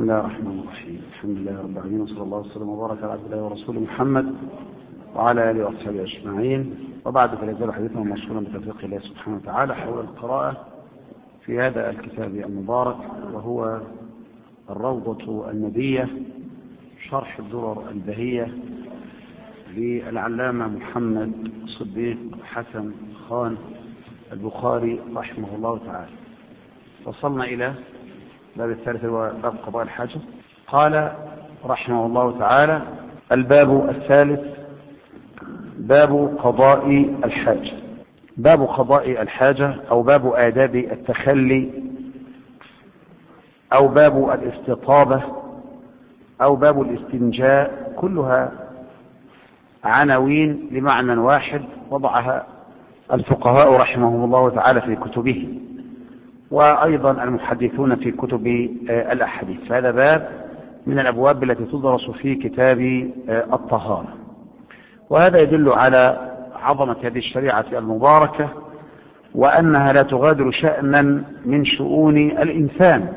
الله الرحمن الرحيم. الحمد لله رب العالمين، وصلى الله وسلم وبارك على عبد الله ورسوله محمد وعلى آله وأصحابه أجمعين، وبعد فلا يزال حديثنا موصولا بتوفيق الله سبحانه وتعالى حول القراءة في هذا الكتاب المبارك، وهو الروضة النبية شرح الدرر البهية للعلامة محمد صديق حسن خان البخاري رحمه الله تعالى. وصلنا إلى الباب الثالث هو باب قضاء الحاجة. قال رحمه الله تعالى: الباب الثالث باب قضاء الحاجة. باب قضاء الحاجة أو باب آداب التخلي أو باب الاستطابة أو باب الاستنجاء، كلها عناوين لمعنى واحد وضعها الفقهاء رحمهم الله تعالى في كتبه، وأيضا المحدثون في كتب الأحاديث. هذا باب من الأبواب التي تدرس في كتاب الطهارة، وهذا يدل على عظمة هذه الشريعة المباركة، وأنها لا تغادر شأنا من شؤون الإنسان.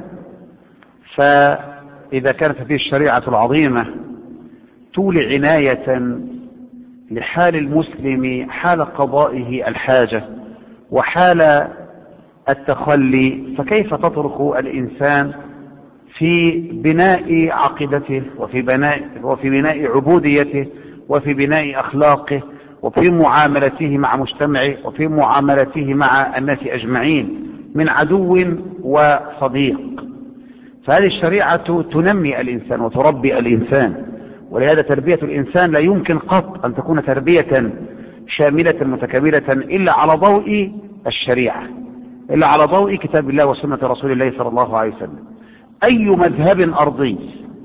فإذا كانت هذه الشريعة العظيمة تولي عناية لحال المسلم حال قضائه الحاجة وحال التخلي، فكيف تترك الإنسان في بناء عقيدته وفي بناء عبوديته وفي بناء أخلاقه وفي معاملته مع مجتمعه وفي معاملته مع الناس أجمعين من عدو وصديق. فهذه الشريعة تنمي الإنسان وتربي الإنسان، ولهذا تربية الإنسان لا يمكن قط أن تكون تربية شاملة متكاملة إلا على ضوء الشريعة، إلا على ضوء كتاب الله وسنة رسول الله صلى الله عليه وسلم. أي مذهب أرضي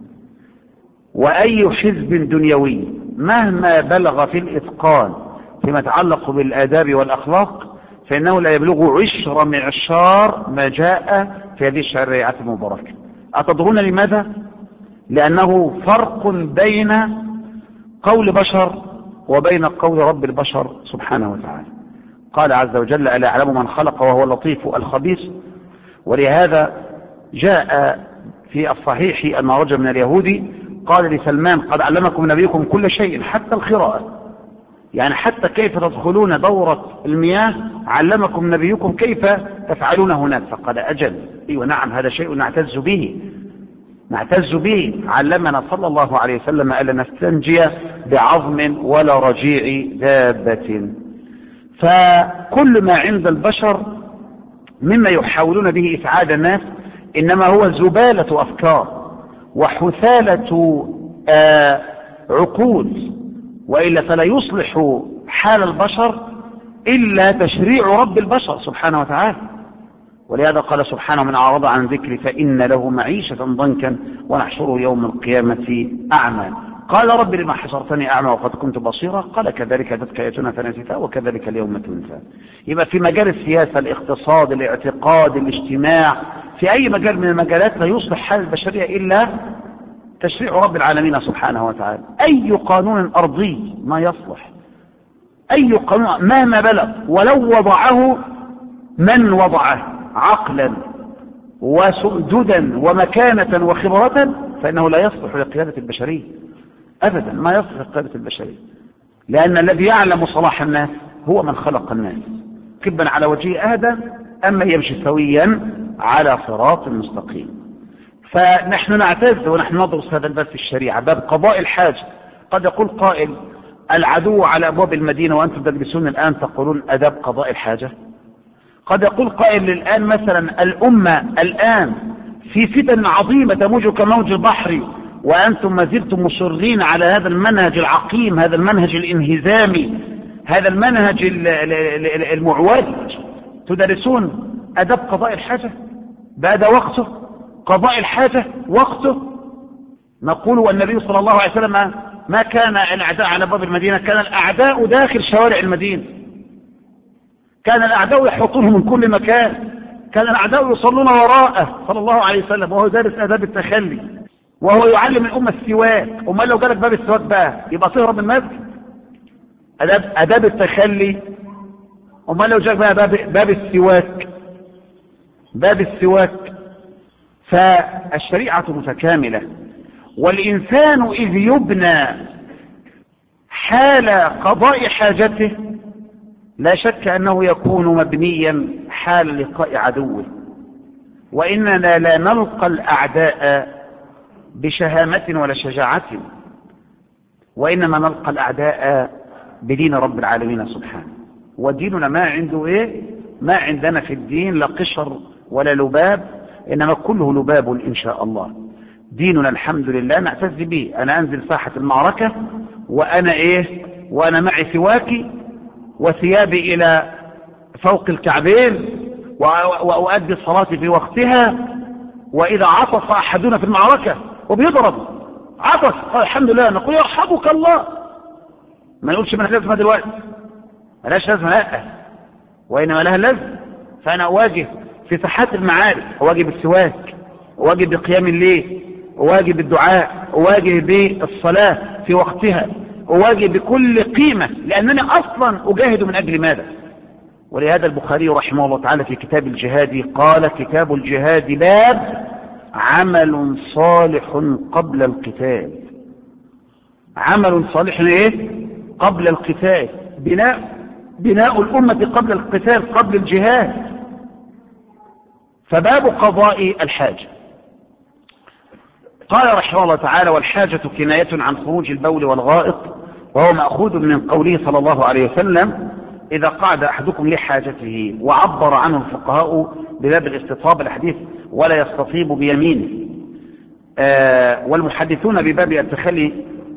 وأي حزب دنيوي مهما بلغ في الإتقان فيما يتعلق بالآداب والأخلاق، فإنه لا يبلغ 10 معشار ما جاء في هذه الشريعة المباركة. أتدرون لماذا؟ لأنه فرق بين قول بشر وبين قول رب البشر سبحانه وتعالى. قال عز وجل: ألا يعلم من خلق وهو اللطيف الخبير. ولهذا جاء في الصحيح أن رجل من اليهود قال لسلمان: قد علمكم نبيكم كل شيء حتى القراءة، يعني حتى كيف تدخلون دورة المياه علمكم نبيكم كيف تفعلون هناك. فقال: أجل، أيوة نعم، هذا شيء نعتز به، علمنا صلى الله عليه وسلم ألا نستنجي بعظم ولا رجيع دابة. فكل ما عند البشر مما يحاولون به إسعاد الناس إنما هو زبالة أفكار وحثالة عقول، وإلا فلا يصلح حال البشر إلا تشريع رب البشر سبحانه وتعالى. ولهذا قال سبحانه: من أعرض عن ذكري فإن له معيشة ضنكا ونحشره يوم القيامة أعمى. قال: رب لما حشرتني أعمى وقد كنت بصيرا؟ قال: كذلك أتتك آياتنا فنسيتها وكذلك اليوم تنسى. يبقى في مجال السياسة، الاقتصاد، الاعتقاد، الاجتماع، في أي مجال من المجالات لا يصلح حال البشرية إلا تشريع رب العالمين سبحانه وتعالى. أي قانون أرضي ما يصلح، أي قانون مهما بلغ، ولو وضعه من وضعه عقلا وسؤددا ومكانة وخبرة، فإنه لا يصلح لقيادة البشرية أبدا، ما يصلح لقيادة البشرية، لأن الذي يعلم صلاح الناس هو من خلق الناس كبا على وجهه أهدى أما يمشي سويا على صراط مستقيم. فنحن نعتز ونحن ندرس هذا الباب في الشريعة، باب قضاء الحاجة. قد يقول قائل: العدو على أبواب المدينة وأنتم تجلسون الآن تقولون أداب قضاء الحاجة. قد يقول قائل الآن مثلا الأمة الآن في فتن عظيمة تموج كموج البحر، وأنتم ما زلتم مصرين على هذا المنهج العقيم، هذا المنهج الانهزامي، هذا المنهج المعوج، تدرسون أداب قضاء الحاجة بعد وقته، قضاء الحاجة وقته. نقول: والنبي صلى الله عليه وسلم ما كان الأعداء على باب المدينة، كان الأعداء داخل شوارع المدينة، كان الأعداء يحطونه من كل مكان، كان الأعداء يصلون وراءه صلى الله عليه وسلم وهو دارس آداب التخلي وهو يعلم الأمة السواك. أمال لو جالك باب السواك بقى يبقى تهرب من المسجد؟ آداب التخلي. أمال لو جالك بقى باب السواك، فالشريعة متكاملة. والإنسان إذ يبنى حال قضاء حاجته لا شك أنه يكون مبنيا حال لقاء عدوه. وإننا لا نلقى الأعداء بشهامة ولا شجاعة، وإنما نلقى الأعداء بدين رب العالمين سبحانه. وديننا ما عنده إيه؟ ما عندنا في الدين لا قشر ولا لباب، إنما كله لباب إن شاء الله. ديننا الحمد لله نعتز به. أنا أنزل ساحة المعركة وأنا إيه؟ وأنا معي سواكي وثيابي إلى فوق الكعبين وأؤدي الصلاة في وقتها. وإذا عطس أحدنا في المعركة وبيضرب عطس قال الحمد لله، نقول يرحمك الله، ما نقولش من لازمة دلوقتي، ملاش لازمة، لا، وإنما لها لازمة. فأنا أواجه في ساحات المعارك، أواجه بالسواك، أواجه بقيام الليل، أواجه بالدعاء، أواجه بالصلاة في وقتها، أواجه بكل قيمة، لأنني أصلا أجاهد من أجل ماذا؟ ولهذا البخاري رحمه الله تعالى في كتاب الجهاد قال: كتاب الجهاد باب عمل صالح قبل القتال. عمل صالح ايه؟ قبل القتال. بناء الأمة قبل القتال، قبل الجهاد. فباب قضاء الحاجة. قال رحمه الله تعالى: والحاجة كناية عن خروج البول والغائط، وهو مأخوذ من قوله صلى الله عليه وسلم: إذا قعد أحدكم لحاجته. وعبر عنه الفقهاء بباب الاستطاب، الحديث: ولا يستطيب بيمينه. والمحدثون بباب التخلي،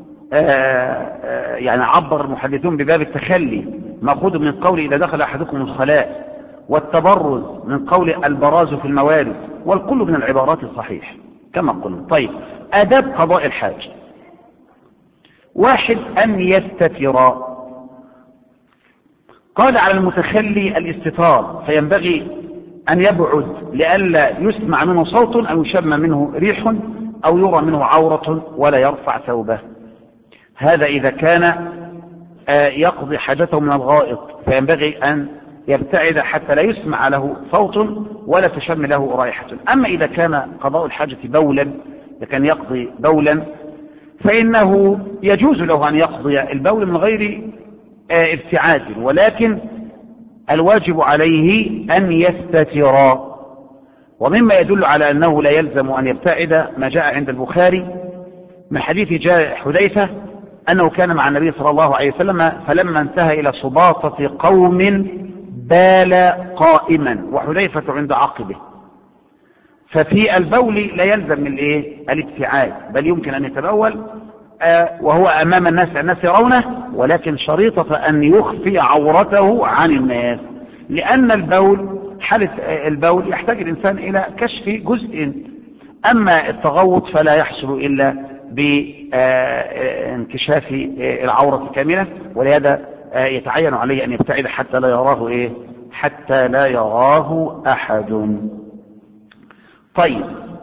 يعني عبر المحدثون بباب التخلي مأخوذ من قول إذا دخل أحدكم الخلاء، والتبرز من قول البراز في الموارد، والكل من العبارات الصحيح كما قلنا. طيب، آداب قضاء الحاجة: واحد، أن يستتر. قال على المتخلي الاستتار، فينبغي أن يبعد لئلا يسمع منه صوت أو يشم منه ريح أو يرى منه عورة، ولا يرفع ثوبه. هذا إذا كان يقضي حاجته من الغائط، فينبغي أن يبتعد حتى لا يسمع له صوت ولا تشم له رائحة. أما إذا كان قضاء الحاجة بولا، إذا كان يقضي بولا، فإنه يجوز له أن يقضي البول من غير ابتعاد، ولكن الواجب عليه أن يستتر. ومما يدل على أنه لا يلزم أن يبتعد ما جاء عند البخاري من حديث حذيفة أنه كان مع النبي صلى الله عليه وسلم، فلما انتهى إلى سباطة قوم بال قائما، وحذيفة عند عقبه. ففي البول لا يلزم الابتعاد، بل يمكن أن يتبول وهو أمام الناس يرونه، ولكن شريطة أن يخفي عورته عن الناس، لأن حالة البول يحتاج الإنسان إلى كشف جزء. أما التغوط فلا يحصل إلا بانكشاف العورة كاملة، ولهذا يتعين عليه أن يبتعد حتى لا يراه أحد. طيب،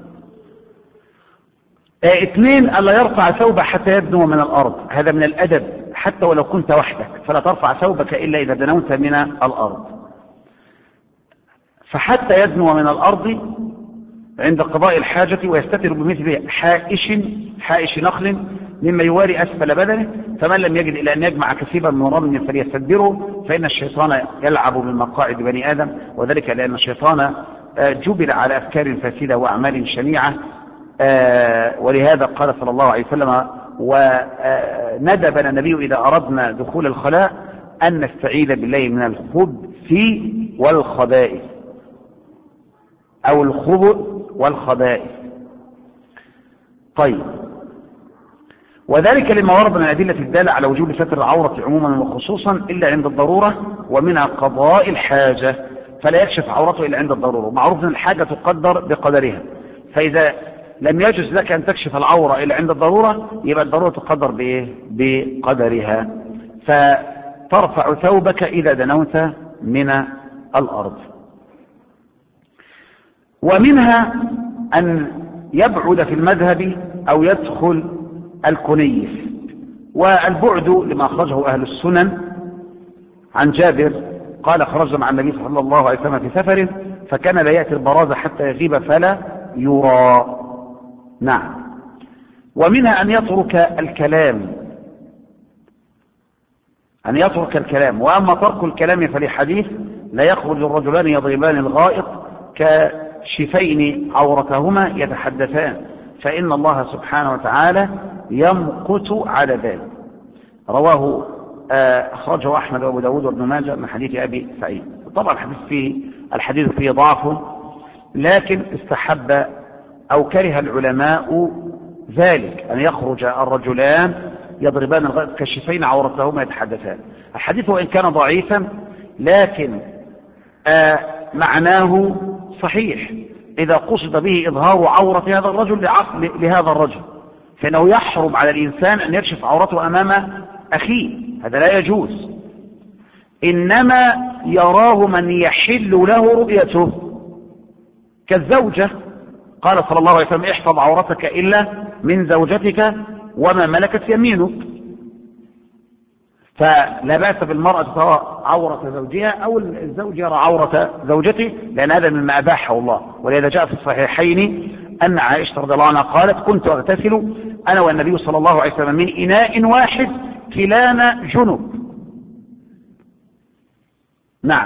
2، ألا يرفع ثوبه حتى يدنو من الأرض. هذا من الأدب، حتى ولو كنت وحدك فلا ترفع ثوبك إلا إذا دنوت من الأرض. فحتى يدنو من الأرض عند قضاء الحاجة، ويستتر بمثل حائش نخل مما يواري أسفل بدنه، فمن لم يجد إلا أن يجمع كثيبا من رمل فليستدبره، فإن الشيطان يلعب من مقاعد بني آدم، وذلك لأن الشيطان جبل على أفكار فاسدة وأعمال شنيعة. ولهذا قال صلى الله عليه وسلم: وندبنا النبي إذا أردنا دخول الخلاء أن نستعيذ بالله من الخبث والخبائث، أو الخبث والخبائث. طيب، وذلك لما ورد من أدلة الدالة على وجوب ستر العورة عموما وخصوصا إلا عند الضرورة، ومنها قضاء الحاجة، فلا يكشف عورته إلا عند الضرورة. معروف أن الحاجة تقدر بقدرها، فإذا لم يجوز لك أن تكشف العورة إلا عند الضرورة، يبقى الضرورة تقدر بقدرها، فترفع ثوبك إذا دنوت من الأرض. ومنها أن يبعد في المذهب أو يدخل الكنيف. والبعد لما أخرجه أهل السنن عن جابر قال: خرجنا مع النبي صلى الله عليه وسلم في سفر، فكان لا يأتي البراز حتى يغيب فلا يرى. نعم. ومنها أن يترك الكلام، وأما ترك الكلام فلحديث لا يخرج الرجلان يضربان الغائط كشفين عورتهما يتحدثان، فإن الله سبحانه وتعالى يمقت على ذلك. رواه أخرجه أحمد وأبو داود وابن ماجه من حديث أبي سعيد. طبعا الحديث فيه ضعف، لكن استحب أو كره العلماء ذلك أن يخرج الرجلان يضربان الغائط كشفين عورتهما يتحدثان. الحديث وإن كان ضعيفا لكن معناه صحيح إذا قصد به إظهار عورة هذا الرجل لهذا الرجل، فإنه يحرم على الإنسان أن يكشف عورته أمام أخيه، هذا لا يجوز. إنما يراه من يحل له رؤيته كالزوجة، قال صلى الله عليه وسلم احفظ عورتك إلا من زوجتك وما ملكت يمينك. فلا بأس بالمرأة ترى عورة زوجها أو الزوج يرى عورة زوجته، لأن هذا مما أباحه الله. ولذا جاء في الصحيحين أن عائشة رضي الله عنها قالت كنت أغتسل أنا والنبي صلى الله عليه وسلم من إناء واحد كلانا جنب. نعم.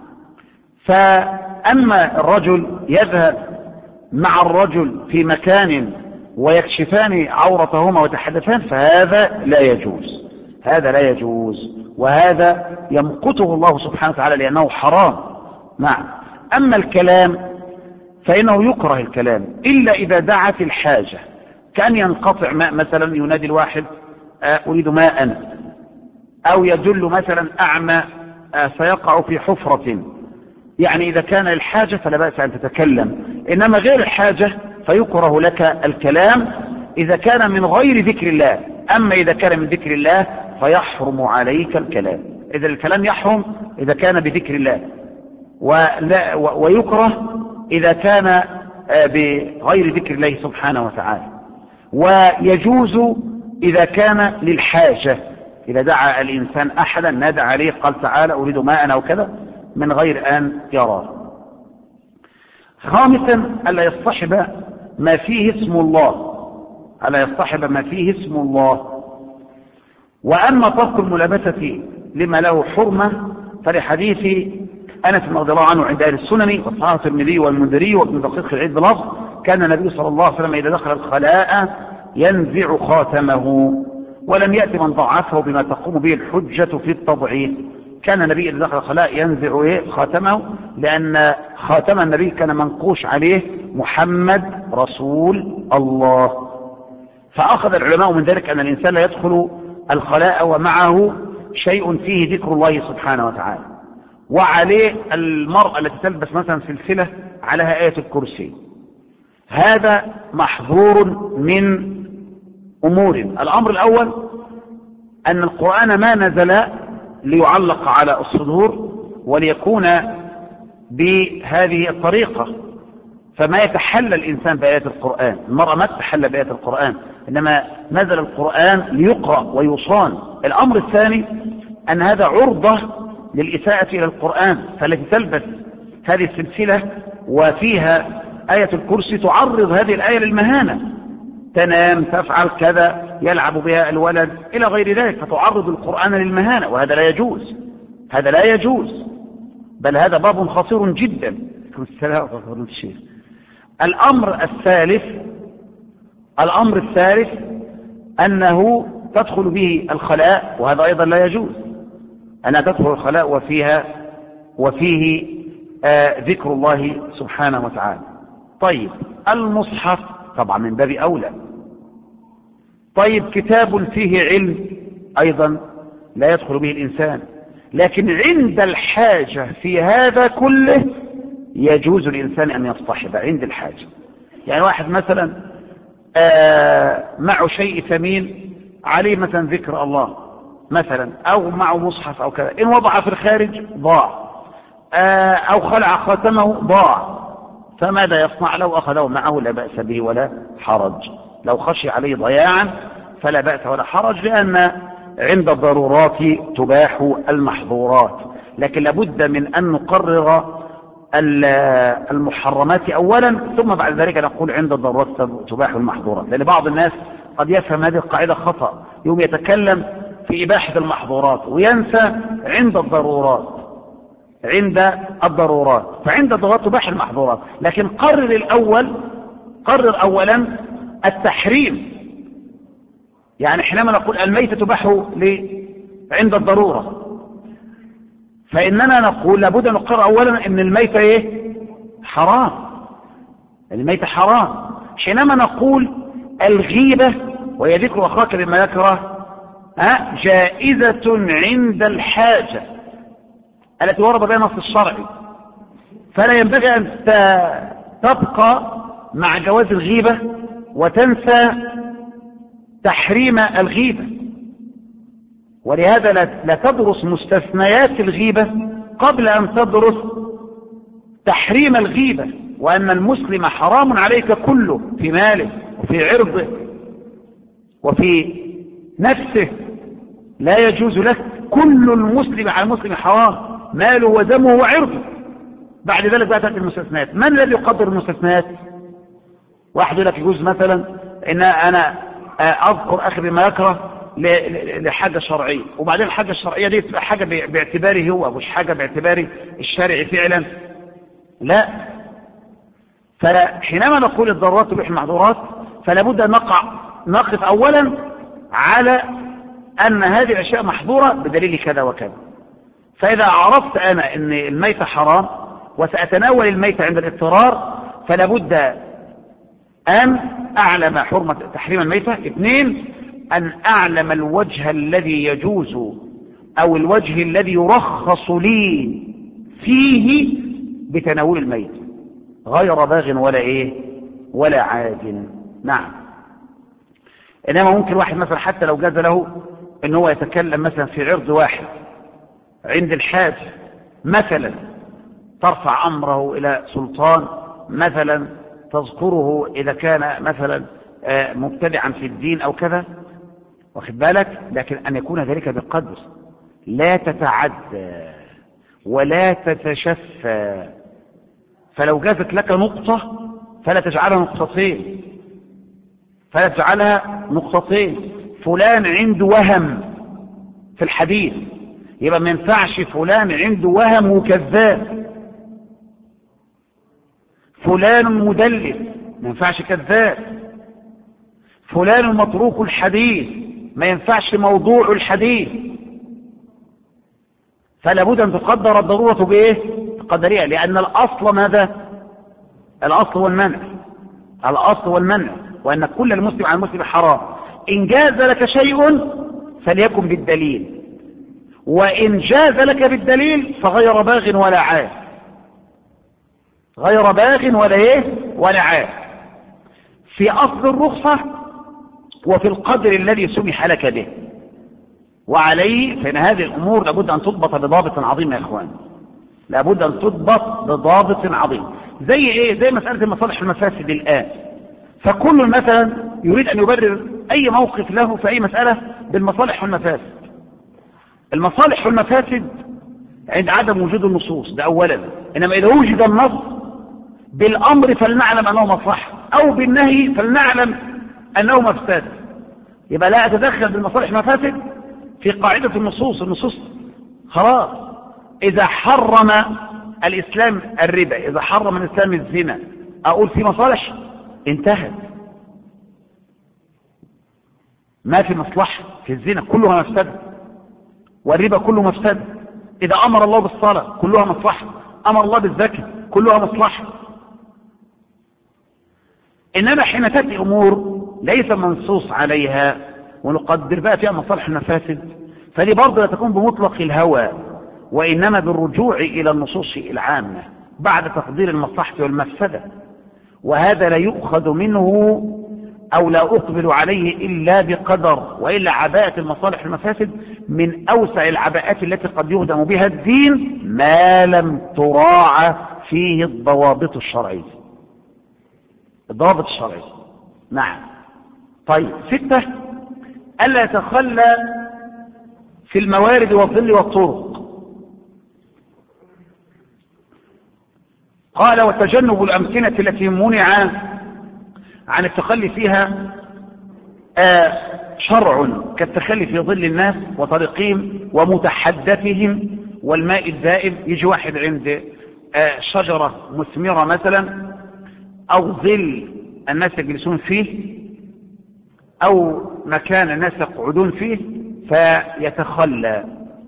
فأما الرجل يذهب مع الرجل في مكان ويكشفان عورتهما ويتحدثان فهذا لا يجوز، هذا لا يجوز، وهذا يمقته الله سبحانه وتعالى لأنه حرام. نعم. أما الكلام فإنه يكره الكلام إلا إذا دعت الحاجة، كأن ينقطع ماء مثلا، ينادي الواحد أريد ماء، أو يدل مثلا أعمى سيقع في حفرة، يعني إذا كان الحاجة فلا بأس أن تتكلم. إنما غير الحاجة فيكره لك الكلام إذا كان من غير ذكر الله. أما إذا كان من ذكر الله فيحرم عليك الكلام. إذا الكلام يحرم إذا كان بذكر الله، ويكره إذا كان بغير ذكر الله سبحانه وتعالى، ويجوز إذا كان للحاجة، إذا دعا الإنسان أحدا نادى عليه قال تعالى أريد ماء أو كذا من غير أن يراه. خامسا ألا يصطحب ما فيه اسم الله، ألا يصطحب ما فيه اسم الله. وأما ترك الملابسة لما له حرمة فلحديث أنس رضي الله عنه عند أهل السنن وصححه الترمذي والمنذري وابن دقيق العيد بلفظ كان النبي صلى الله عليه وسلم إذا دخل الخلاء ينزع خاتمه، ولم يأتي من ضعفه بما تقوم به الحجة في التضعيف. كان النبي إذا دخل الخلاء ينزع خاتمه، لأن خاتم النبي كان منقوش عليه محمد رسول الله. فأخذ العلماء من ذلك أن الإنسان لا يدخل الخلاء ومعه شيء فيه ذكر الله سبحانه وتعالى. وعليه المرأة التي تلبس مثلا سلسلة عليها آية الكرسي، هذا محظور من أمور. الأمر الأول أن القرآن ما نزل ليعلق على الصدور وليكون بهذه الطريقة، فما يتحلى الإنسان بآيات القرآن، المرأة ما تتحلى بآيات القرآن، إنما نزل القرآن ليقرأ ويصان. الأمر الثاني أن هذا عرضة للإساءة إلى القرآن، فالتي تلبس هذه السلسلة وفيها آية الكرسي تعرض هذه الآية للمهانة، تنام تفعل كذا يلعب بها الولد إلى غير ذلك، فتعرض القرآن للمهانة، وهذا لا يجوز، هذا لا يجوز، بل هذا باب خطير جدا. الأمر الثالث أنه تدخل به الخلاء، وهذا أيضا لا يجوز أنها تدخل الخلاء وفيه ذكر الله سبحانه وتعالى. طيب المصحف طبعا من باب أولى. طيب كتاب فيه علم أيضا لا يدخل به الإنسان، لكن عند الحاجة في هذا كله يجوز الإنسان أن يصطحب عند الحاجة. يعني واحد مثلا معه شيء ثمين عليه مثلا ذكر الله مثلا، أو معه مصحف أو كذا، إن وضع في الخارج ضاع، أو خلع خاتمه ضاع، فماذا يصنع؟ لو أخذه معه لا بأس به ولا حرج، لو خشي عليه ضياعا فلا بأس ولا حرج، لأن عند الضرورات تباح المحظورات. لكن لابد من أن نقرر المحرمات أولا، ثم بعد ذلك نقول عند الضرورات تباح المحظورات. لأن بعض الناس قد يفهم هذه القاعدة خطأ، يوم يتكلم في إباحة المحظورات وينسى عند الضرورات. عند الضرورات، فعند الضرورات تباح المحظورات، لكن قرر أولا التحريم. يعني حينما نقول الميتة تباح عند الضرورة، فإننا نقول لابد أن نقرر أولا أن الميتة إيه؟ حرام. الميتة حرام. حينما نقول الغيبة وهي ذكر أخاك بما يكره جائزة عند الحاجة التي ورد بها نص الشرعي، فلا ينبغي أن تبقى مع جواز الغيبة وتنسى تحريم الغيبة. ولهذا لا تدرس مستثنيات الغيبة قبل أن تدرس تحريم الغيبة، وأن المسلم حرام عليك كله، في ماله وفي عرضه وفي نفسه، لا يجوز لك. كل المسلم على المسلم حرام، ماله ودمه وعرضه. بعد ذلك بقى تأتي المستثنيات. من الذي يقدر المستثنيات؟ واحد يقول لك يجوز مثلا ان انا اذكر اخي بما يكره لحاجة شرعية، وبعدين الحاجة الشرعية دي تبقى حاجة باعتباري هو، مش حاجة باعتباري الشرعي فعلا. لا. فحينما نقول الضرورات تبيح المحظورات، فلا بد أن نقف أولا على أن هذه الأشياء محظورة بدليل كذا وكذا. فإذا عرفت أنا أن الميتة حرام وسأتناول الميتة عند الاضطرار، فلا بد أن أعلم حرمة تحريم الميتة. 2، أن أعلم الوجه الذي يجوز أو الوجه الذي يرخص لي فيه بتناول الميت، غير باغ ولا إيه ولا عاد. نعم. إنما ممكن واحد مثلا حتى لو جاز له إن هو يتكلم مثلا في عرض واحد عند الحاج، مثلا ترفع أمره إلى سلطان، مثلا تذكره إذا كان مثلا مبتدعا في الدين أو كذا، واخد بالك، لكن أن يكون ذلك بقدر، لا تتعدى ولا تتشفى. فلو جازت لك نقطة فلا تجعلها نقطتين، فلا تجعلها نقطتين. فلان عنده وهم في الحديث، يبقى ما ينفعش فلان عنده وهم وكذاب. فلان مدلس، ما ينفعش كذاب. فلان متروك الحديث، ما ينفعش موضوع الحديث. فلا بد أن تقدر الضرورة بإيه؟ تقدريها، لأن الأصل ماذا؟ الأصل والمنع. الأصل والمنع، وأن كل المسلم على المسلم حرام. إن جاز لك شيء فليكن بالدليل، وإن جاز لك بالدليل فغير باغ ولا عاد. غير باغ ولا إيه ولا عاد، في أصل الرخصة وفي القدر الذي سمح لك به. وعليه فإن هذه الأمور لابد أن تضبط بضابط عظيم يا إخوان، لابد أن تضبط بضابط عظيم. زي إيه؟ زي مسألة المصالح المفاسد الآن. فكل مثلا يريد أن يبرر أي موقف له في أي مسألة بالمصالح والمفاسد. المصالح والمفاسد عند عدم وجود النصوص ده أولا، إنما إذا وجد النص بالأمر فلنعلم أنه مصلحة، أو بالنهي فلنعلم أنه مفسد، يبقى لا أتدخل بالمصالح والمفاسد في قاعدة النصوص. النصوص خلاص. إذا حرم الإسلام الربا، إذا حرم الإسلام الزنا، أقول في مصالح انتهت، ما في مصلحة في الزنا، كلها مفسدة، والربا كله مفسدة. إذا أمر الله بالصلاة كلها مصلحة، أمر الله بالزكاة كلها مصلحة. إنما حين تأتي أمور ليس منصوص عليها ونقدر بقى فيها مصالح المفاسد، فدي برضه لا تكون بمطلق الهوى، وإنما بالرجوع إلى النصوص العامة بعد تقدير المصلحة والمفسدة. وهذا لا يؤخذ منه أو لا أقبل عليه إلا بقدر، وإلا عباءة المصالح والمفاسد من أوسع العباءات التي قد يهدم بها الدين ما لم تراعى فيه الضوابط الشرعية. الضوابط الشرعية. نعم. طيب 6، ألا يتخلى في الموارد والظل والطرق. قال وتجنب الأمكنة التي منع عن التخلي فيها شرع كالتخلي في ظل الناس وطريقهم ومتحدثهم والماء الدائم. يجي واحد عند شجرة مثمرة مثلا أو ظل الناس يجلسون فيه أو مكان الناس يقعدون فيه فيتخلى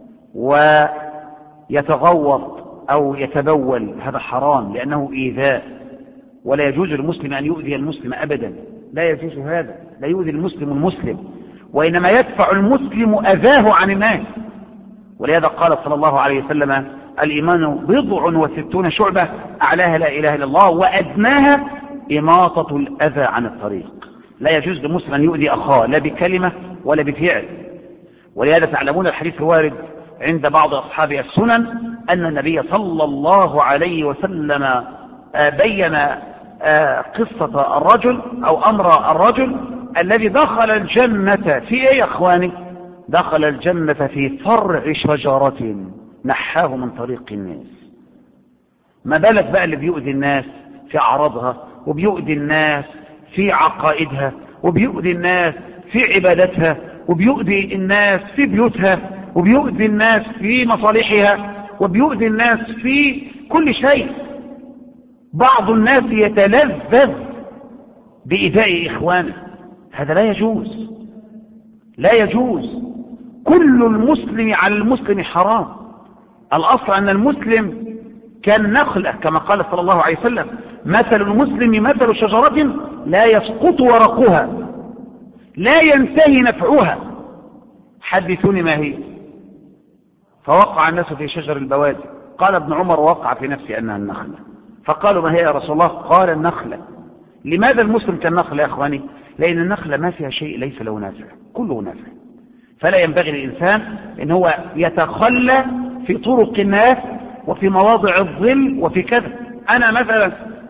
ويتغوط أو يتبول، هذا حرام لأنه إيذاء، ولا يجوز للمسلم أن يؤذي المسلم أبدا، لا يجوز هذا، لا يؤذي المسلم المسلم، وإنما يدفع المسلم أذاه عن الناس. ولهذا قال صلى الله عليه وسلم الإيمان 60 شعبة أعلاها لا إله إلا الله وأدناها إماطة الأذى عن الطريق. لا يجوز للمسلم أن يؤذي أخاه لا بكلمة ولا بفعل. ولهذا تعلمون الحديث الوارد عند بعض أصحاب السنن أن النبي صلى الله عليه وسلم بين قصة الرجل أو أمر الرجل الذي دخل الجنة في إيه يا أخواني؟ دخل الجنة في فرع شجرة نحاه من طريق الناس. ما بالك بقى اللي بيؤذي الناس في أعراضها، وبيؤذي الناس في عقائدها، وبيؤذي الناس في عبادتها، وبيؤذي الناس في بيوتها، وبيؤذي الناس في مصالحها، وبيؤذي الناس في كل شيء. بعض الناس يتلذذ بإيذاء إخوانه، هذا لا يجوز، لا يجوز. كل المسلم على المسلم حرام. الأصل أن المسلم كالنخلة كما قال صلى الله عليه وسلم مثل المسلم مثل شجرة لا يسقط ورقها لا ينتهي نفعها. حدثوني ما هي؟ فوقع الناس في شجر البوادي. قال ابن عمر وقع في نفسي أنها النخلة. فقالوا ما هي يا رسول الله؟ قال النخلة. لماذا المسلم كالنخلة يا أخواني؟ لأن النخلة ما فيها شيء ليس له نافع، كله نافع. فلا ينبغي للإنسان أن هو يتخلى في طرق الناس وفي مواضع الظل وفي كذا. أنا مثلا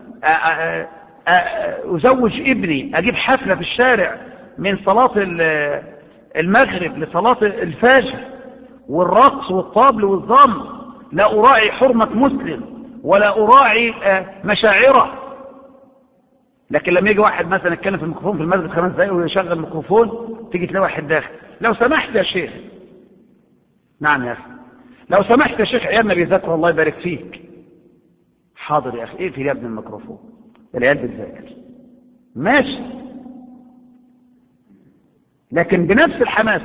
أزوج ابني، أجيب حفلة في الشارع من صلاة المغرب لصلاة الفجر والرقص والطبل والضم، لا أراعي حرمة مسلم ولا أراعي مشاعره. لكن لما يجي واحد مثلا يتكلم في الميكروفون في المسجد 5 دقايق ويشغل الميكروفون، تيجي تلاقي واحد داخل لو سمحت يا شيخ. نعم يا أخي، لو سمحت يا شيخ عيالنا بيذاكروا الله يبارك فيك. حاضر يا أخي، ايه في يا ابن الميكروفون؟ العيال بتذاكر ماشي، لكن بنفس الحماس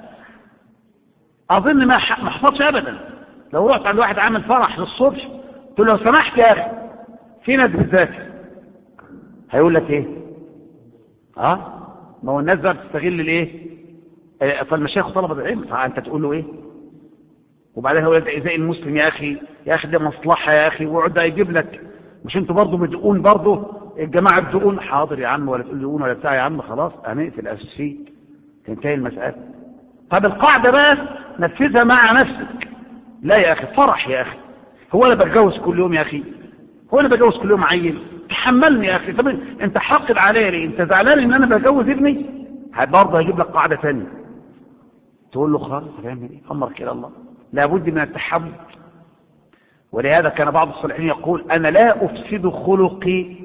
أظن ما حفظش أبدا. لو رحت عند واحد عامل فرح للصبح تقول لو سمحت يا أخي في ناس بتذاكر، هيقول لك ايه؟ ما هو الناس بقى بتستغل الايه؟ المشايخ وطلبة العلم، فانت تقول له ايه؟ وبعدين هو يبدا ازاي المسلم يا اخي، يا اخي ده مصلحه يا اخي، ويقعد يجيب لك مش انتوا برضه مدقون برضه الجماعه الدقون. حاضر يا عم، ولا تقول دقون ولا بتاع يا عم، خلاص هنقفل اساسي تنتهي المساله. طب القاعده بقى نفذها مع نفسك. لا يا اخي، فرح يا اخي، هو انا بتجوز كل يوم يا اخي؟ هو انا بتجوز كل يوم عيل؟ تحملني يا اخي. طب انت حاقد عليا ليه؟ انت زعلان ان انا بتجوز ابني؟ برضه هيجيب لك قاعده ثانيه تقول له خلاص هتعمل ايه؟ امرك الى الله. لابد من التحمل. ولهذا كان بعض الصالحين يقول انا لا افسد خلقي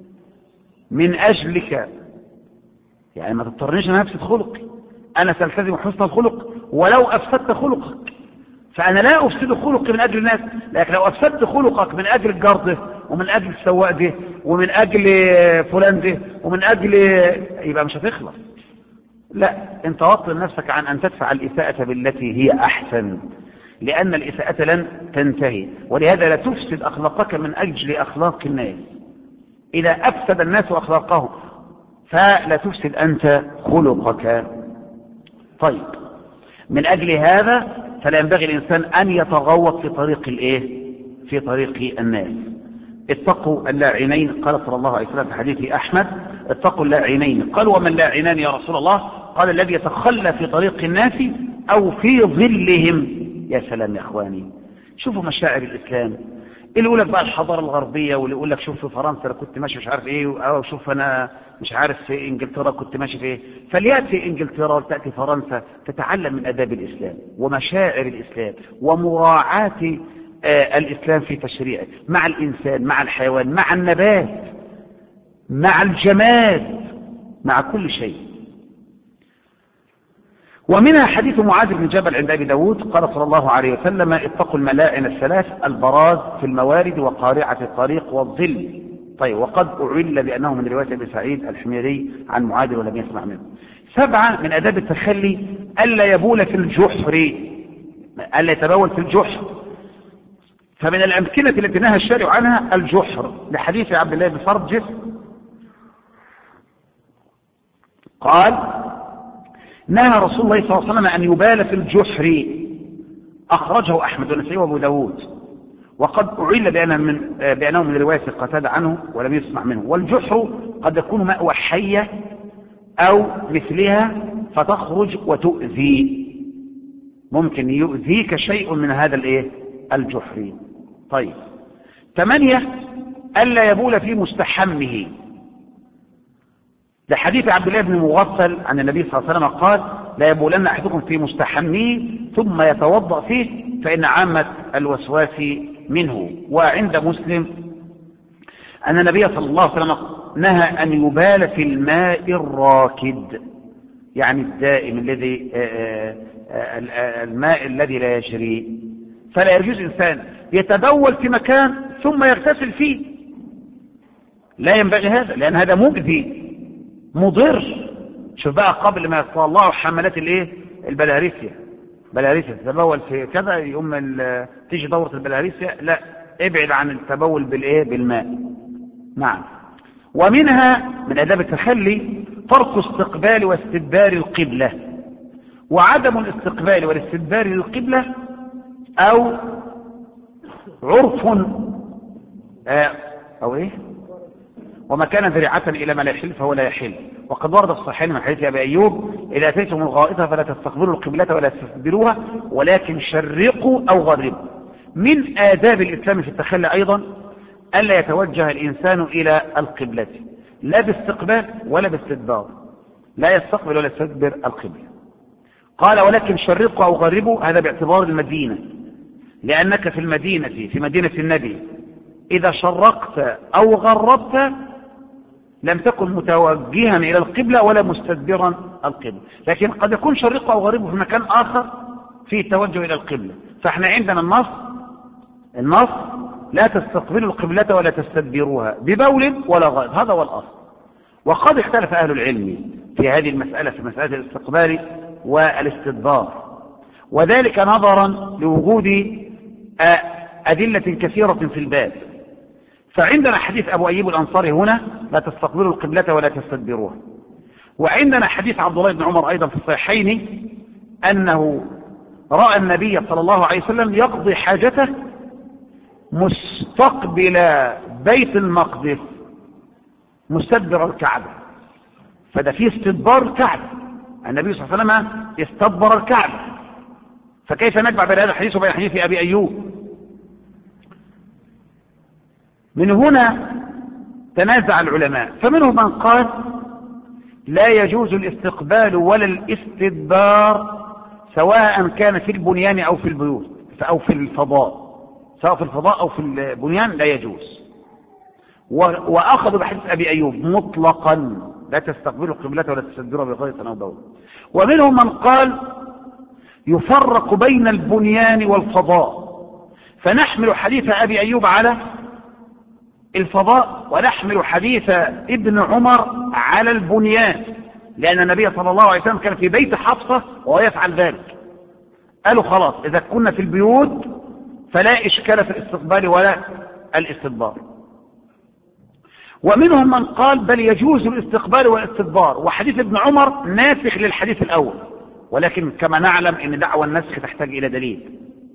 من اجلك، يعني ما تضطرنيش ان افسد خلقي، انا سالتزم حسن الخلق ولو افسدت خلقك. فانا لا افسد خلقي من اجل الناس، لكن لو افسدت خلقك من اجل الجار ده ومن اجل السواق ده ومن اجل فلان ده ومن اجل، يبقى مش هتخلص. لا، انت وطن نفسك عن ان تدفع الاساءة بالتي هي احسن، لان الاساءة لن تنتهي. ولهذا لا تفسد اخلاقك من اجل اخلاق الناس. اذا افسد الناس اخلاقهم فلا تفسد انت خلقك. طيب، من اجل هذا فلا ينبغي الانسان ان يتغوط في طريق الايه؟ في طريق الناس. اتقوا اللاعنين، قال صلى الله عليه وسلم في حديث احمد اتقوا اللاعنين. قال ومن لاعنان يا رسول الله؟ قال الذي يتخلى في طريق الناس او في ظلهم. يا سلام يا اخواني، شوفوا مشاعر الاسلام. اللي يقول لك بقى الحضاره الغربيه، واللي يقول لك شوف في فرنسا انا كنت ماشي مش عارف ايه، او شوف انا مش عارف في انجلترا كنت ماشي في ايه. فلياتي انجلترا وتاتي فرنسا تتعلم من اداب الاسلام ومشاعر الاسلام ومراعاه الإسلام في تشريعه مع الإنسان، مع الحيوان، مع النبات، مع الجماد، مع كل شيء. ومنها حديث معاذ بن جبل عند أبي داود قال صلى الله عليه وسلم: اتقوا الملاعن الثلاث، البراز في الموارد وقارعة الطريق والظل. طيب، وقد أعل بأنه من رواية أبي سعيد الحميري عن معاذ ولم يسمع منه. 7 من آداب التخلي ألا يبول في الجحر، ألا يتبول في الجحر. فمن الأمكنة التي نهى الشارع عنها الجحر، لحديث عبد الله بن فرجس قال: نهى رسول الله صلى الله عليه وسلم أن يبال في الجحر، أخرجه أحمد والنسائي وأبو داود، وقد أعل بأنه من رواية قتادة عنه ولم يسمع منه. والجحر قد يكون مأوى حية أو مثلها فتخرج وتؤذي، ممكن يؤذيك شيء من هذا الجحر. طيب، 8 ألا يبول في مستحمه، لحديث عبد الله بن مغفل عن النبي صلى الله عليه وسلم قال: لا يبولن أحدكم في مستحمه ثم يتوضأ فيه فإن عامة الوسواس منه. وعند مسلم أن النبي صلى الله عليه وسلم نهى أن يبال في الماء الراكد، يعني الدائم الذي الماء الذي لا يجري. فلا يجوز إنسان يتبول في مكان ثم يغتسل فيه، لا ينبغي هذا، لأن هذا مؤذي مضر. شوف بقى قبل ما يطلعوا حملات البلاريسيا تتبول في كذا، يوم تيجي دورة البلاريسيا، لا، ابعد عن التبول بالماء. نعم. ومنها من آداب التخلي ترك استقبال واستدبار القبلة، وعدم الاستقبال والاستدبار للقبلة أو عرف أو وما كان ذريعة إلى ما لا يحل فهو لا يحل. وقد ورد في الصحيحين من حديث أبي أيوب: إذا أتيتم الغائطة فلا تستقبلوا القبلة ولا تستدبروها ولكن شرقوا أو غربوا. من آداب الإسلام في التخلي أيضا ألا يتوجه الإنسان إلى القبلة لا باستقبال ولا باستدبار، لا يستقبل ولا يستدبر القبلة. قال: ولكن شرقوا أو غربوا، هذا باعتبار المدينة، لأنك في المدينة، في مدينة النبي، إذا شرقت أو غربت لم تكن متوجها إلى القبلة ولا مستدبرا القبلة. لكن قد يكون شرقوا أو غربوا في مكان آخر فيه التوجه إلى القبلة. فإحنا عندنا النص لا تستقبلوا القبلة ولا تستدبروها ببول ولا غائط، هذا هو الأصل. وقد اختلف أهل العلم في هذه المسألة، في مسألة الاستقبال والاستدبار، وذلك نظرا لوجود أدلة كثيرة في الباب. فعندنا حديث أبو أيوب الأنصاري هنا: لا تستقبلوا القبلة ولا تستدبروها. وعندنا حديث عبد الله بن عمر أيضا في الصحيحين أنه رأى النبي صلى الله عليه وسلم يقضي حاجته مستقبل بيت المقدس مستدبر الكعبة، فده فيه استدبار الكعبة، النبي صلى الله عليه وسلم استدبر الكعبة. فكيف نجمع بين هذا الحديث وبين حديث أبي أيوب؟ من هنا تنازع العلماء، فمنهم من قال لا يجوز الاستقبال ولا الاستدبار سواء كان في البنيان أو في البيوت أو في الفضاء، سواء في الفضاء أو في البنيان لا يجوز. وأخذوا بحديث أبي أيوب مطلقا: لا تستقبلوا القبلة ولا تستدبروا بغيط أو بول. ومنهم من قال يفرق بين البنيان والفضاء، فنحمل حديث أبي أيوب على الفضاء ونحمل حديث ابن عمر على البنيان، لأن النبي صلى الله عليه وسلم كان في بيت حفصة وهو يفعل ذلك. قالوا خلاص إذا كنا في البيوت فلا إشكال في الاستقبال ولا الاستدبار. ومنهم من قال بل يجوز الاستقبال والاستدبار، وحديث ابن عمر ناسخ للحديث الأول، ولكن كما نعلم أن دعوى النسخ تحتاج إلى دليل.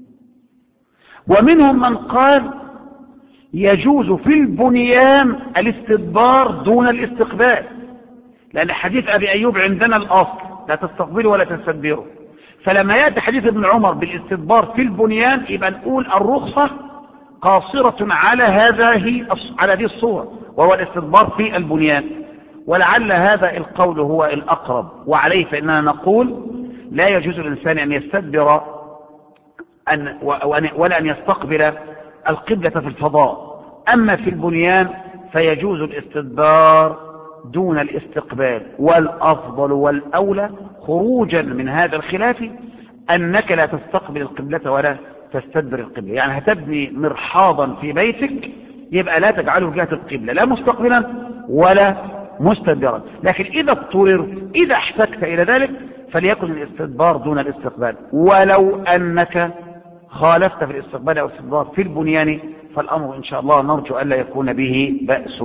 ومنهم من قال يجوز في البنيان الاستدبار دون الاستقبال، لأن حديث أبي أيوب عندنا الأصل لا تستقبلوا ولا تستدبروا، فلما يأتي حديث ابن عمر بالاستدبار في البنيان يبقى نقول الرخصة قاصرة على هذه الصورة، وهو الاستدبار في البنيان. ولعل هذا القول هو الأقرب، وعليه فإننا نقول لا يجوز الإنسان أن يستدبر ولا أن يستقبل القبلة في الفضاء. أما في البنيان فيجوز الاستدبار دون الاستقبال، والأفضل والأولى خروجا من هذا الخلاف أنك لا تستقبل القبلة ولا تستدبر القبلة. يعني هتبني مرحاضا في بيتك يبقى لا تجعله جهة القبلة لا مستقبلا ولا مستدبرا، لكن إذا اضطررت إذا احتجت إلى ذلك فليكن الاستدبار دون الاستقبال. ولو أنك خالفت في الاستقبال أو الاستدبار في البنيان فالأمر إن شاء الله نرجو ألا يكون به بأس.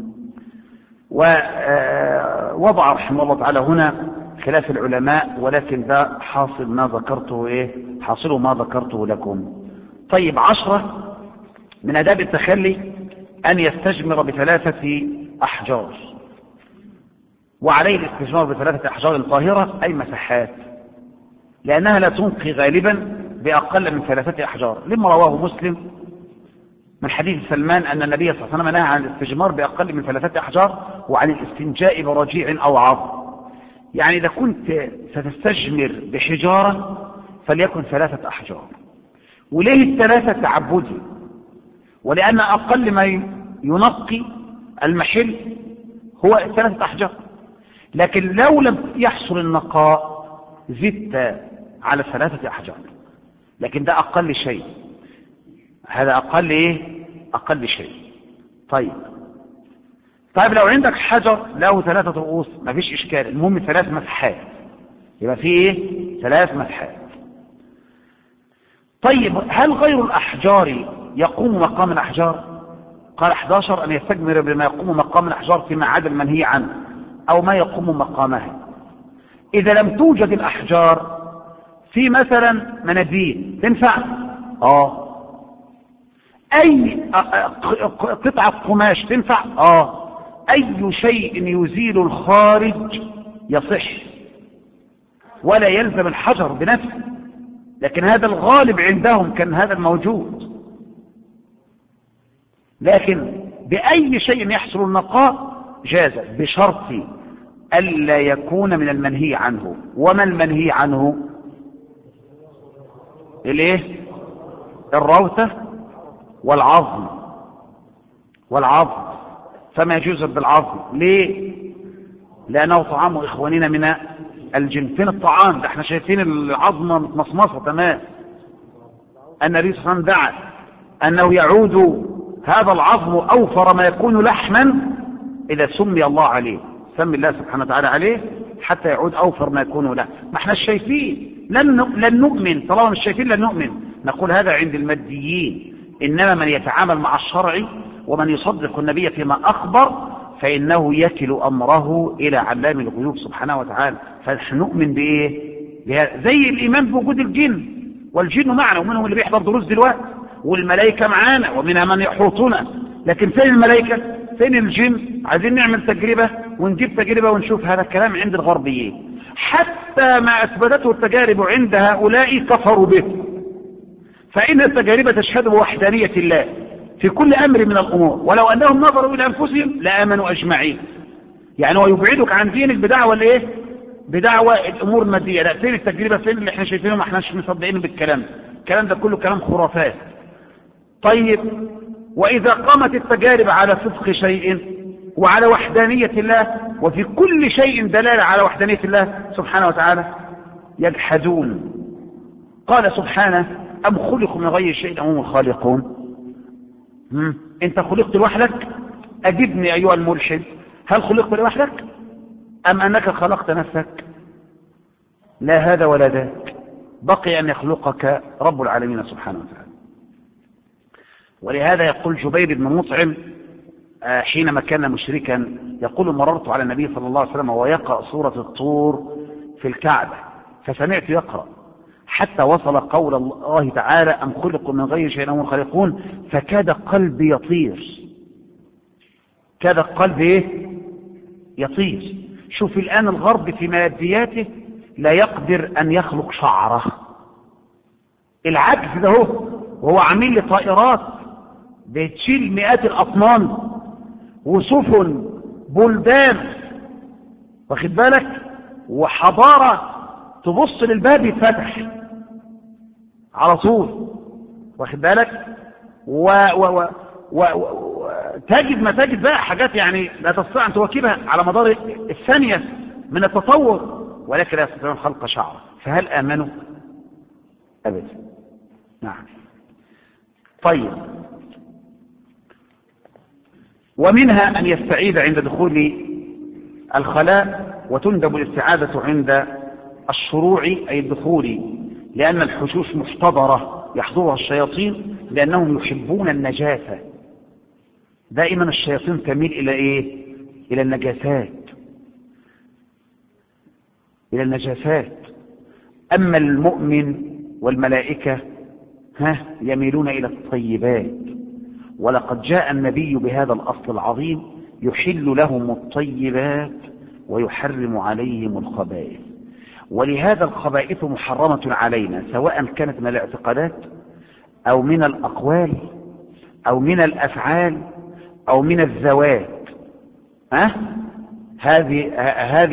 ووضع رحمه الله تعالى هنا خلاف العلماء، ولكن ده حاصل ما ذكرته حاصل ما ذكرته لكم. طيب 10 من آداب التخلي أن يستجمر ب3 أحجار، وعليه الاستجمار ب3 أحجار طاهرة أي مسحات، لأنها لا تنقي غالبا بأقل من 3 أحجار، لما رواه مسلم من حديث سلمان أن النبي صلى الله عليه وسلم نهى عن الاستجمار بأقل من 3 أحجار وعن الاستنجاء برجيع أو عظم. يعني إذا كنت ستستجمر بحجارة فليكن 3 أحجار. وليه 3 تعبدي؟ ولأن أقل ما ينقي المحل هو 3 أحجار، لكن لو لم يحصل النقاء زدت على 3 أحجار، لكن ده أقل شيء، هذا أقل شيء. طيب لو عندك حجر له 3 رؤوس ما فيش إشكال، المهم 3 مسحات، يبقى فيه 3 مسحات. طيب هل غير الأحجار يقوم مقام الأحجار؟ قال 11 أن يستجمر بما يقوم مقام الأحجار فيما عدا المنهي عنه أو ما يقوم مقامها. إذا لم توجد الأحجار في مثلا مناديل تنفع؟ أي قطعة قماش تنفع؟ أي شيء يزيل الخارج يصح ولا يلزم الحجر بنفسه، لكن هذا الغالب عندهم كان هذا الموجود. لكن بأي شيء يحصل النقاء جاز بشرط ألا يكون من المنهي عنه. وما المنهي عنه؟ الروثة والعظم، فما يجوز بالعظم. ليه؟ لأنه طعام إخواننا من الجن. فين الطعام ده؟ احنا شايفين العظمة متمصمصة تمام. النبي صلى الله عليه وسلم دعا أنه يعود هذا العظم أوفر ما يكون لحما إذا سمي الله عليه، سمي الله سبحانه وتعالى عليه حتى يعود أوفر ما يكون له. ما احنا شايفين لن نؤمن، طالما مش شايفين لن نؤمن. نقول هذا عند الماديين، إنما من يتعامل مع الشرع ومن يصدق النبي فيما أخبر فإنه يكل أمره إلى علام الغيوب سبحانه وتعالى. فنحن نؤمن زي الإيمان بوجود الجن، والجن معنا ومنهم اللي بيحضر دروس دلوقتي، والملائكة معانا ومنها من يحوطنا. لكن فين الملائكة؟ فين الجن؟ عايزين نعمل تجربة ونجيب تجربة ونشوف. هذا الكلام عند الغربيين، حتى ما أثبتته التجارب عند هؤلاء كفروا به. فإن التجارب تشهد بوحدانية الله في كل أمر من الأمور، ولو أنهم نظروا إلى أنفسهم لآمنوا أجمعين. يعني هو يبعدك عن دينك بدعوة بدعوة الأمور المادية. لا، فين التجربة؟ فين اللي احنا شايفينه؟ ما احناش مصدقين بالكلام. الكلام ده كله كلام خرافات. طيب وإذا قامت التجارب على صدق شيء وعلى وحدانية الله، وفي كل شيء دلالة على وحدانية الله سبحانه وتعالى، يجحدون. قال سبحانه أم خلقوا من غير شيء أم هم الخالقون؟ أنت خلقت لوحدك؟ أجبني أيها الملحد، هل خلقت لوحدك أم أنك خلقت نفسك؟ لا هذا ولا ذاك، بقي أن يخلقك رب العالمين سبحانه وتعالى. ولهذا يقول جبير بن مطعم حينما كان مشركا يقول مررت على النبي صلى الله عليه وسلم وهو يقرأ سورة الطور في الكعبة، فسمعت يقرأ حتى وصل قول الله تعالى أم خلقوا من غير شيء هم الخالقون، فكاد قلبي يطير. كاد قلبي يطير. شوف الآن الغرب في مادياته لا يقدر أن يخلق شعره. العجز ده وهو عامل لي طائرات بتشيل مئات الأطنان وسفن بلدان، واخد بالك، وحضارة تبص للباب يتفتح. على طول، واخد بالك؟ تجد ما تجد بقى حاجات يعني لا تستطيع أن تواكبها على مدار الثانية من التطور، ولكن لا يستطيعون خلق شعره. فهل آمنوا؟ أبدا. نعم. طيب، ومنها أن يستعيد عند دخول الخلاء، وتندب الاستعادة عند الشروع أي الدخول، لأن الحشوش محتضرة يحضرها الشياطين لأنهم يحبون النجاسة. دائما الشياطين تميل إلى إيه؟ إلى النجاسات، إلى النجاسات. أما المؤمن والملائكة يميلون إلى الطيبات. ولقد جاء النبي بهذا الأصل العظيم: يحل لهم الطيبات ويحرم عليهم الخبائث. ولهذا الخبائث محرمة علينا، سواء كانت من الاعتقادات أو من الأقوال أو من الأفعال أو من الذوات. هذه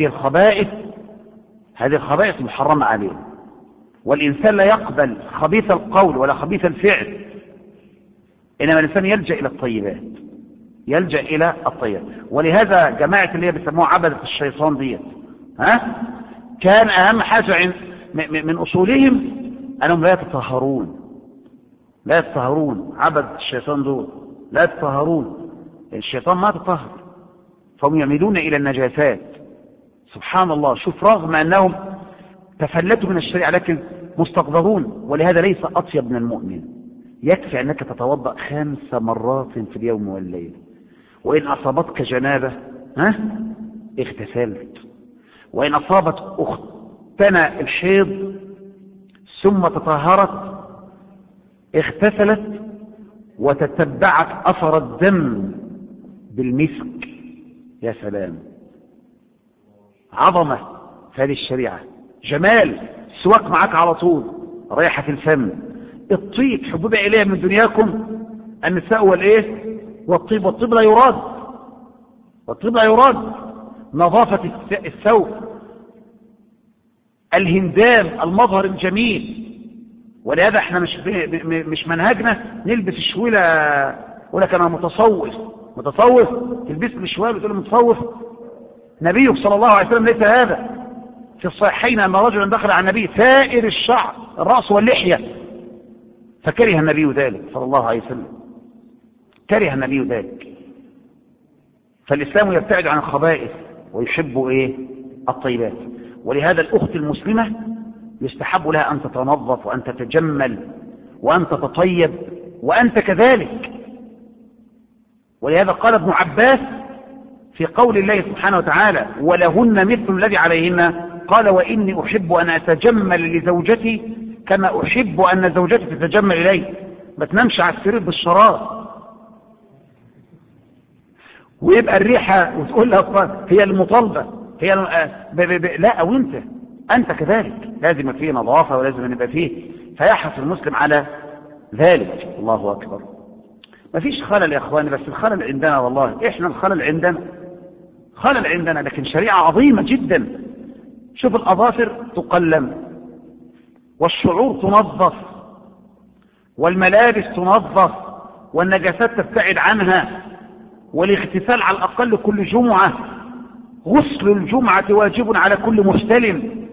الخبائث محرمة علينا. والإنسان لا يقبل خبيث القول ولا خبيث الفعل، إنما الإنسان يلجأ إلى الطيبات، يلجأ إلى الطيبات. ولهذا جماعة اللي بيسموها عبدة الشيطان ديت، كان أهم حاجة من أصولهم أنهم لا يتطهرون. عبدة الشيطان دول لا يتطهرون، الشيطان ما تطهر، فهم يميلون إلى النجاسات. سبحان الله، شوف، رغم أنهم تفلتوا من الشريعة لكن مستقذرون. ولهذا ليس أطيب من المؤمن. يكفي أنك تتوضأ 5 مرات في اليوم والليل، وإن أصابتك جنابة اغتسلت، وإن أصابت أختنا الحيض ثم تطهرت اغتسلت وتتبعت أثر الدم بالمسك. يا سلام، عظمة هذه الشريعة، جمال. سواك معك على طول، ريحة في الفم، الطيب حبوب إليه من دنياكم النساء والطيب. والطيب لا يراد. نظافة الثوب، الهندام، المظهر الجميل. ولهذا احنا مش منهجنا نلبس الشويلة ولك انا متصوف تلبس لي الشويلة وتقول متصوف. نبيك صلى الله عليه وسلم ليس هذا. في الصحيحين أن رجلا دخل على النبي ثائر الشعر الرأس واللحية، فكره النبي ذلك صلى الله عليه وسلم، كره النبي ذلك. فالإسلام يبتعد عن الخبائث ويحب الطيبات. ولهذا الأخت المسلمة يستحب لها أن تتنظف وأن تتجمل وأن تتطيب، وأنت كذلك. ولهذا قال ابن عباس في قول الله سبحانه وتعالى: ولهن مثل الذي عليهن، قال: وإني أحب أن أتجمل لزوجتي كما أحب أن زوجتي تتجمل إلي. ما تنامش على السرير بالشراب ويبقى الريحة وتقول لها هي المطالبة هي لا، أو أنت كذلك لازم فيه نظافة ولازم يبقى فيه. فيحرص المسلم على ذلك. الله أكبر. ما فيش خلل يا أخواني، بس الخلل عندنا، والله إحنا الخلل عندنا، لكن شريعة عظيمة جدا. شوف، الأظافر تقلم، والشعور تنظف، والملابس تنظف، والنجاسات تبتعد عنها، والاغتسال على الأقل كل جمعة، غسل الجمعة واجب على كل محتلم.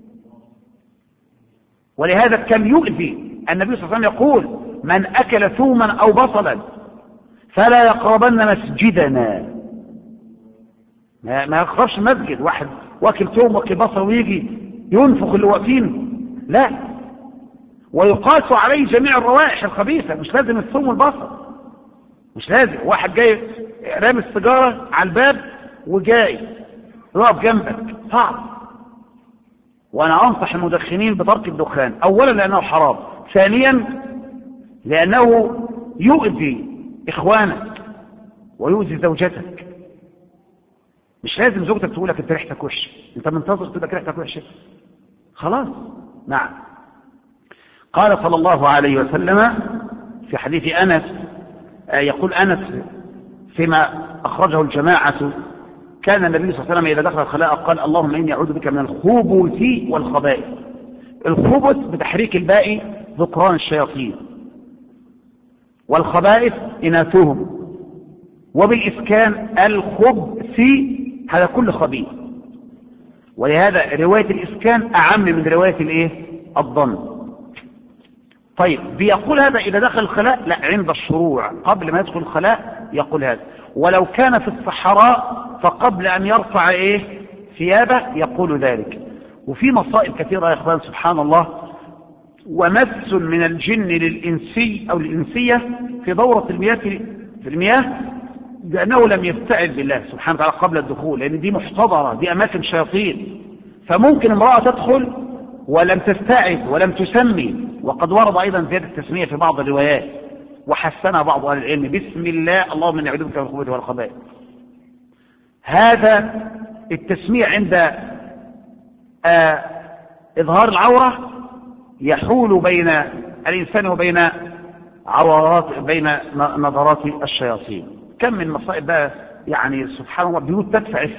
ولهذا كان يؤذي النبي صلى الله عليه وسلم يقول: من أكل ثوما أو بصلا فلا يقربن مسجدنا. ما يقربش المسجد. واحد واكل ثوم واكل بصل ويجي ينفخ اللي واقفين، لا. ويقاس عليه جميع الروائح الخبيثة، مش لازم الثوم والبصل، مش لازم. واحد جاي رامي السيجارة على الباب وجاي يقف جنبك، صعب. وانا انصح المدخنين بترك الدخان، اولا لانه حرام، ثانيا لانه يؤذي اخوانك ويؤذي زوجتك. مش لازم زوجتك تقول لك انت ريحتك وحشه، انت منتظر تقول لك ريحتك وحشه، خلاص. نعم. قال صلى الله عليه وسلم في حديث انس، يقول انس فيما اخرجه الجماعه: كان النبي صلى الله عليه وسلم اذا دخل الخلاء قال: اللهم اني اعوذ بك من الخبث والخبائث. الخبث بتحريك الباء ذكران الشياطين، والخبائث إناثهم، وبالإسكان الخبث، هذا كل خبيث. ولهذا رواية الإسكان أعم من رواية الظن. طيب بيقول هذا إذا دخل الخلاء؟ لا، عند الشروع قبل ما يدخل الخلاء يقول هذا. ولو كان في الصحراء فقبل أن يرفع ثيابه يقول ذلك. وفي مصائب كثيرة يا إخوان سبحان الله. ومس من الجن للإنسي أو الإنسية في دورة المياه لأنه لم يستعذ بالله سبحانه وتعالى قبل الدخول، لأن دي محتضرة، دي أماكن شياطين، فممكن امرأة تدخل ولم تستعذ ولم تسمي. وقد ورد أيضا زيادة التسمية في بعض الروايات وحسنها بعض أهل العلم، بسم الله اللهم إني أعوذ بك من الخبث والخبائث. هذا التسمية عند إظهار العورة يحول بين الإنسان وبين بين نظرات الشياطين. كم من مصائب بقى يعني سبحان الله، بيوت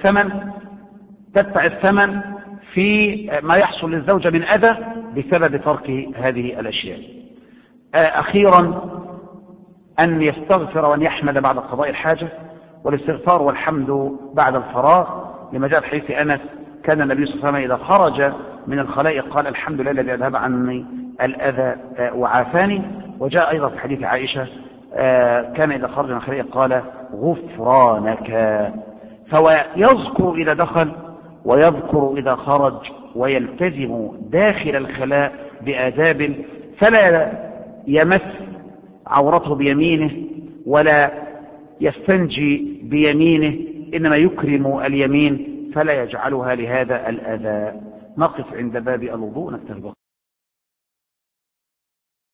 تدفع الثمن في ما يحصل للزوجة من أذى بسبب ترك هذه الأشياء. أخيرا أن يستغفر وأن يحمد بعد قضاء الحاجة، والاستغفار والحمد بعد الفراغ، لما جاء في حديث أنس كان النبي صلى الله عليه وسلم إذا خرج من الخلاء قال الحمد لله الذي أذهب عني الأذى وعافاني. وجاء أيضا في حديث عائشة كان إذا خرج من الخلاء قال غفرانك. فهو يذكر إذا دخل ويذكر إذا خرج، ويلتزم داخل الخلاء بآداب، فلا يمس عورته بيمينه ولا يستنجي بيمينه، إنما يكرم اليمين فلا يجعلها لهذا الأذى. نقف عند باب الوضوء نستهدف.